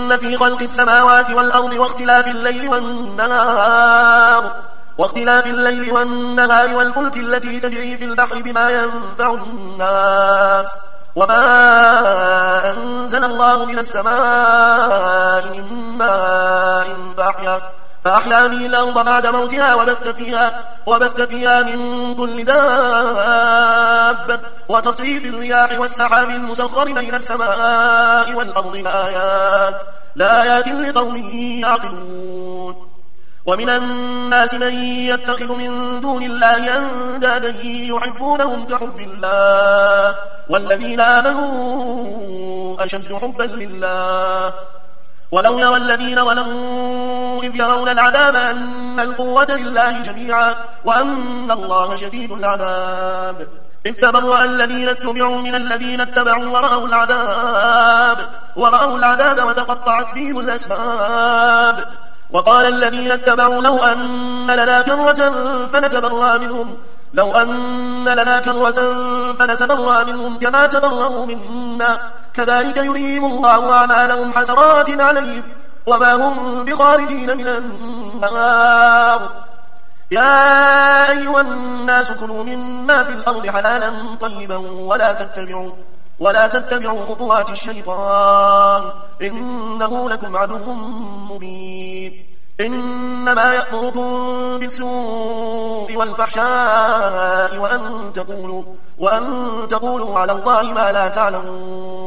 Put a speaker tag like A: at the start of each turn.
A: إن في خلق السماوات والأرض واختلاف الليل والنهار والفلك التي تجري في البحر بما ينفع الناس وما أنزل الله من السماء من ماء فأحيا به الأرض بعد موتها وبث فيها من كل دابة وتصريف الرياح والسحاب المسخر بين السماء والأرض لآيات لقوم يعقلون. ومن الناس من يتخذ من دون الله أندادا يحبونهم كحب الله والذين آمنوا أشد حبا لله ولو يرى الذين ظلموا إذ يرون العذاب أن القوة لله جميعا وأن الله شديد العذاب إذ تبرأ الذين اتبعوا من الذين اتبعوا ورأوا العذاب وتقطعت بهم الأسباب وقال الذين اتبعوا لو أن لنا كرة فنتبرأ منهم كما تبرأوا منا كذلك يريهم الله أعمالهم حسرات عليهم وما هم بخارجين من النار. يا أيها الناس كلوا مما في الأرض حلالا طيبا ولا تتبعوا خطوات الشيطان إنه لكم عدو مبين. إنما يأمركم بالسوء والفحشاء وأن تقولوا على الله ما لا تعلمون.